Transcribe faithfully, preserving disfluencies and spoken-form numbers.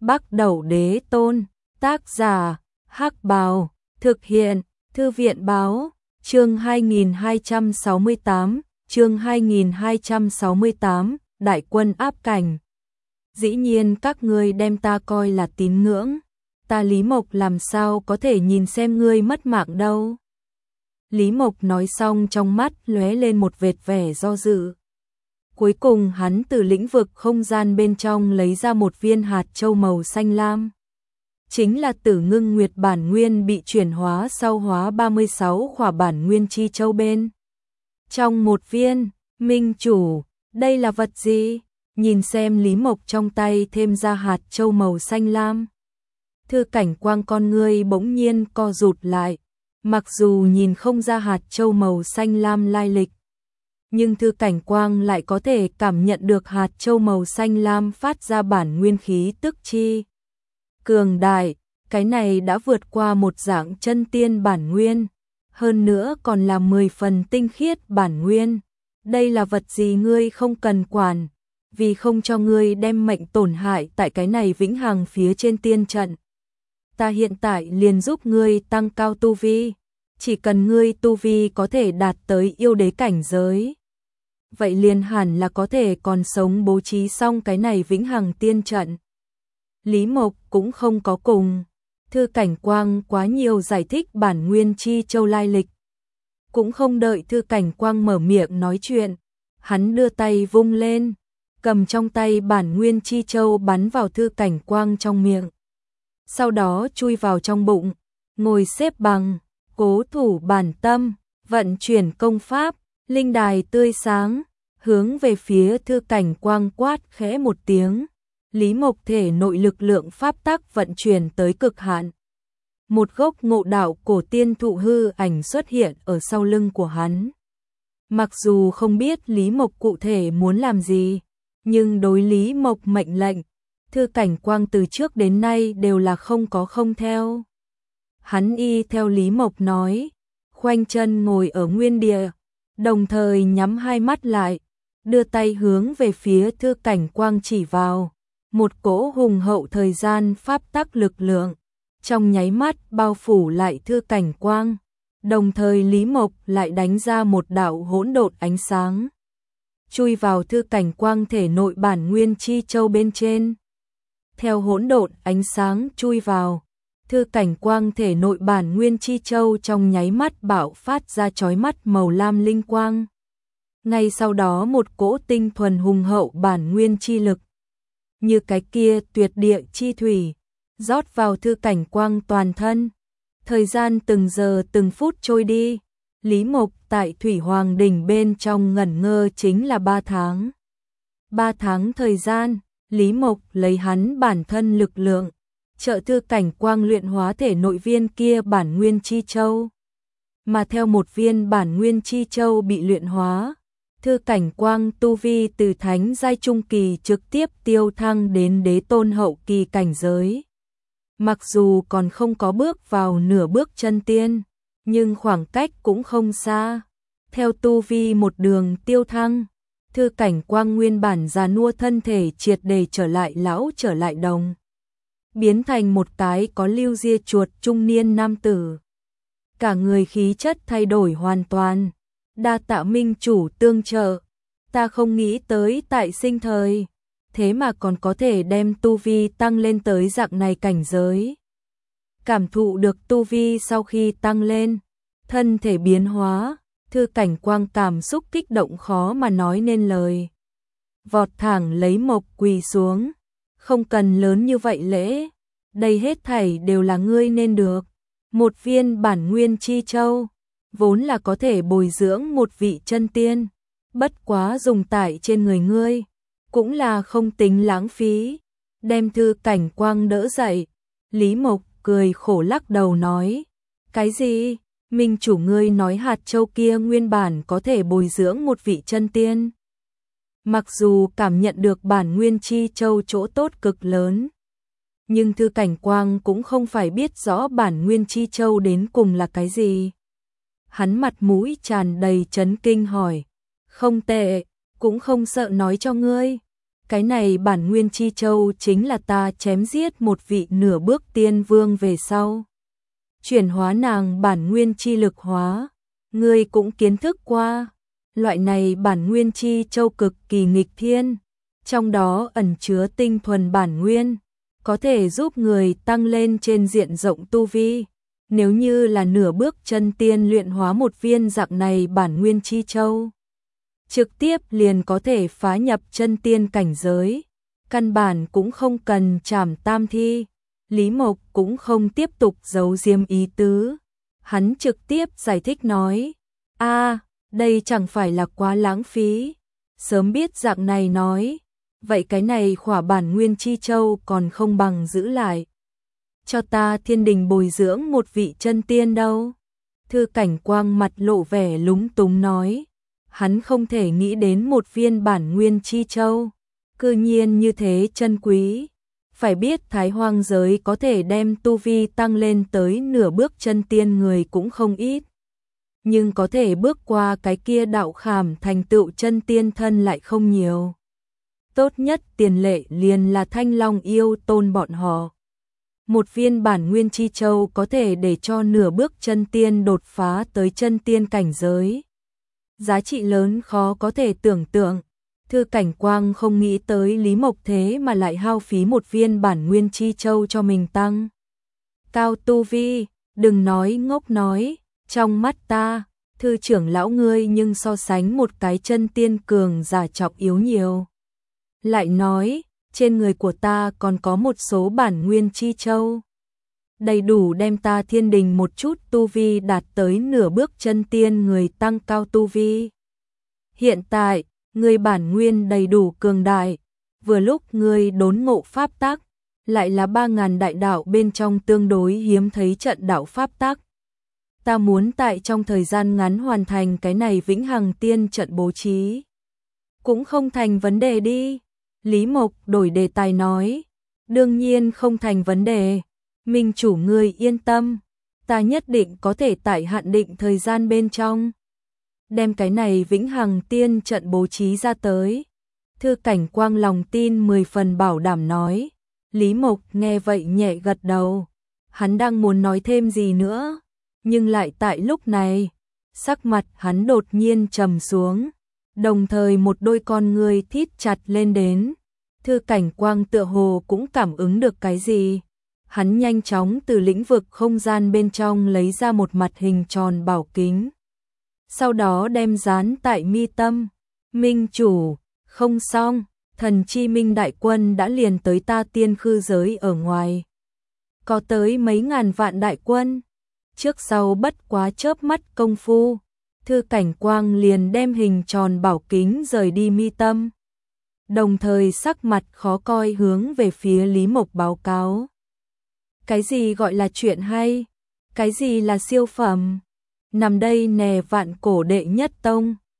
Bắc Đẩu Đế Tôn, tác giả, Hắc Bào, thực hiện, Thư viện báo, chương hai nghìn hai trăm sáu mươi tám, chương hai nghìn hai trăm sáu mươi tám, đại quân áp cảnh. Dĩ nhiên các ngươi đem ta coi là tín ngưỡng, ta Lý Mộc làm sao có thể nhìn xem ngươi mất mạng đâu. Lý Mộc nói xong trong mắt lóe lên một vệt vẻ do dự. Cuối cùng hắn từ lĩnh vực không gian bên trong lấy ra một viên hạt châu màu xanh lam. Chính là Tử Ngưng Nguyệt bản nguyên bị chuyển hóa sau hóa ba mươi sáu khỏa bản nguyên chi châu bên. Trong một viên, minh chủ, đây là vật gì? Nhìn xem Lý Mộc trong tay thêm ra hạt châu màu xanh lam. Thư Cảnh Quang con ngươi bỗng nhiên co rụt lại. Mặc dù nhìn không ra hạt châu màu xanh lam lai lịch, nhưng Thư Cảnh Quang lại có thể cảm nhận được hạt châu màu xanh lam phát ra bản nguyên khí tức chi cường đại, cái này đã vượt qua một dạng chân tiên bản nguyên, hơn nữa còn là mười phần tinh khiết bản nguyên. Đây là vật gì ngươi không cần quản, vì không cho ngươi đem mệnh tổn hại tại cái này vĩnh hằng phía trên tiên trận. Ta hiện tại liền giúp ngươi tăng cao tu vi, chỉ cần ngươi tu vi có thể đạt tới yêu đế cảnh giới, vậy liền hẳn là có thể còn sống bố trí xong cái này vĩnh hằng tiên trận. Lý Mộc cũng không có cùng Thư Cảnh Quang quá nhiều giải thích bản nguyên chi châu lai lịch. Cũng không đợi Thư Cảnh Quang mở miệng nói chuyện, hắn đưa tay vung lên, cầm trong tay bản nguyên chi châu bắn vào Thư Cảnh Quang trong miệng. Sau đó chui vào trong bụng, ngồi xếp bằng, cố thủ bản tâm, vận chuyển công pháp, linh đài tươi sáng, hướng về phía Thư Cảnh Quang quát khẽ một tiếng. Lý Mộc thể nội lực lượng pháp tắc vận chuyển tới cực hạn. Một gốc ngộ đạo cổ tiên thụ hư ảnh xuất hiện ở sau lưng của hắn. Mặc dù không biết Lý Mộc cụ thể muốn làm gì, nhưng đối Lý Mộc mệnh lệnh, Thư Cảnh Quang từ trước đến nay đều là không có không theo. Hắn y theo Lý Mộc nói, khoanh chân ngồi ở nguyên địa, đồng thời nhắm hai mắt lại, đưa tay hướng về phía Thư Cảnh Quang chỉ vào. Một cỗ hùng hậu thời gian pháp tắc lực lượng, trong nháy mắt bao phủ lại Thư Cảnh Quang, đồng thời Lý Mộc lại đánh ra một đạo hỗn độn ánh sáng, chui vào Thư Cảnh Quang thể nội bản nguyên chi châu bên trên. Theo hỗn độn ánh sáng chui vào, Thư Cảnh Quang thể nội bản nguyên chi châu trong nháy mắt bạo phát ra chói mắt màu lam linh quang. Ngay sau đó một cỗ tinh thuần hùng hậu bản nguyên chi lực, như cái kia tuyệt địa chi thủy, rót vào Thư Cảnh Quang toàn thân. Thời gian từng giờ từng phút trôi đi, Lý Mộc tại Thủy Hoàng Đỉnh bên trong ngẩn ngơ chính là ba tháng. Ba tháng thời gian, Lý Mộc lấy hắn bản thân lực lượng, trợ Thư Cảnh Quang luyện hóa thể nội viên kia bản nguyên chi châu. Mà theo một viên bản nguyên chi châu bị luyện hóa, Thư Cảnh Quang tu vi từ thánh giai trung kỳ trực tiếp tiêu thăng đến đế tôn hậu kỳ cảnh giới. Mặc dù còn không có bước vào nửa bước chân tiên, nhưng khoảng cách cũng không xa. Theo tu vi một đường tiêu thăng, Thư Cảnh Quang nguyên bản già nua thân thể triệt để trở lại lão trở lại đồng, biến thành một cái có lưu ria chuột trung niên nam tử. Cả người khí chất thay đổi hoàn toàn. Đa tạ minh chủ tương trợ, ta không nghĩ tới tại sinh thời, thế mà còn có thể đem tu vi tăng lên tới dạng này cảnh giới. Cảm thụ được tu vi sau khi tăng lên, thân thể biến hóa, Thư Cảnh Quang cảm xúc kích động khó mà nói nên lời. Vọt thẳng lấy Mộc quỳ xuống, không cần lớn như vậy lễ, đây hết thảy đều là ngươi nên được. Một viên bản nguyên chi châu, vốn là có thể bồi dưỡng một vị chân tiên, bất quá dùng tại trên người ngươi, cũng là không tính lãng phí. Đem Thư Cảnh Quang đỡ dậy, Lý Mộc cười khổ lắc đầu nói, cái gì? Minh chủ ngươi nói hạt châu kia nguyên bản có thể bồi dưỡng một vị chân tiên. Mặc dù cảm nhận được bản nguyên chi châu chỗ tốt cực lớn, nhưng Thư Cảnh Quang cũng không phải biết rõ bản nguyên chi châu đến cùng là cái gì. Hắn mặt mũi tràn đầy chấn kinh hỏi, không tệ, cũng không sợ nói cho ngươi. Cái này bản nguyên chi châu chính là ta chém giết một vị nửa bước tiên vương về sau. Chuyển hóa nàng bản nguyên chi lực hóa. Ngươi cũng kiến thức qua. Loại này bản nguyên chi châu cực kỳ nghịch thiên. Trong đó ẩn chứa tinh thuần bản nguyên. Có thể giúp người tăng lên trên diện rộng tu vi. Nếu như là nửa bước chân tiên luyện hóa một viên dạng này bản nguyên chi châu, trực tiếp liền có thể phá nhập chân tiên cảnh giới. Căn bản cũng không cần trảm tam thi. Lý Mộc cũng không tiếp tục giấu giếm ý tứ. Hắn trực tiếp giải thích nói, a đây chẳng phải là quá lãng phí. Sớm biết dạng này nói, vậy cái này khỏa bản nguyên chi châu còn không bằng giữ lại. Cho ta thiên đình bồi dưỡng một vị chân tiên đâu. Thư Cảnh Quang mặt lộ vẻ lúng túng nói. Hắn không thể nghĩ đến một viên bản nguyên chi châu. Cư nhiên như thế chân quý. Phải biết Thái Hoang giới có thể đem tu vi tăng lên tới nửa bước chân tiên người cũng không ít. Nhưng có thể bước qua cái kia đạo khảm thành tựu chân tiên thân lại không nhiều. Tốt nhất tiền lệ liền là Thanh Long yêu tôn bọn họ. Một viên bản nguyên chi châu có thể để cho nửa bước chân tiên đột phá tới chân tiên cảnh giới. Giá trị lớn khó có thể tưởng tượng. Thư Cảnh Quang không nghĩ tới Lý Mộc thế mà lại hao phí một viên bản nguyên chi châu cho mình tăng cao tu vi. Đừng nói ngốc nói, trong mắt ta, thư trưởng lão ngươi nhưng so sánh một cái chân tiên cường giả trọng yếu nhiều. Lại nói, trên người của ta còn có một số bản nguyên chi châu. Đầy đủ đem ta thiên đình một chút tu vi đạt tới nửa bước chân tiên người tăng cao tu vi. Hiện tại, ngươi bản nguyên đầy đủ cường đại, vừa lúc ngươi đốn ngộ pháp tắc, lại là ba ngàn đại đạo bên trong tương đối hiếm thấy trận đạo pháp tắc. Ta muốn tại trong thời gian ngắn hoàn thành cái này vĩnh hằng tiên trận bố trí. Cũng không thành vấn đề đi. Lý Mộc đổi đề tài nói. Đương nhiên không thành vấn đề. Minh chủ ngươi yên tâm. Ta nhất định có thể tại hạn định thời gian bên trong. Đem cái này vĩnh hằng tiên trận bố trí ra tới. Thư Cảnh Quang lòng tin mười phần bảo đảm nói. Lý Mộc nghe vậy nhẹ gật đầu. Hắn đang muốn nói thêm gì nữa. Nhưng lại tại lúc này, sắc mặt hắn đột nhiên trầm xuống. Đồng thời một đôi con ngươi thít chặt lên đến. Thư Cảnh Quang tựa hồ cũng cảm ứng được cái gì. Hắn nhanh chóng từ lĩnh vực không gian bên trong lấy ra một mặt hình tròn bảo kính. Sau đó đem dán tại mi tâm. Minh chủ, không xong, thần chi minh đại quân đã liền tới ta tiên khư giới ở ngoài. Có tới mấy ngàn vạn đại quân. Trước sau bất quá chớp mắt công phu, Thư Cảnh Quang liền đem hình tròn bảo kính rời đi mi tâm. Đồng thời sắc mặt khó coi hướng về phía Lý Mộc báo cáo. Cái gì gọi là chuyện hay? Cái gì là siêu phẩm? Nằm đây nè vạn cổ đệ nhất tông,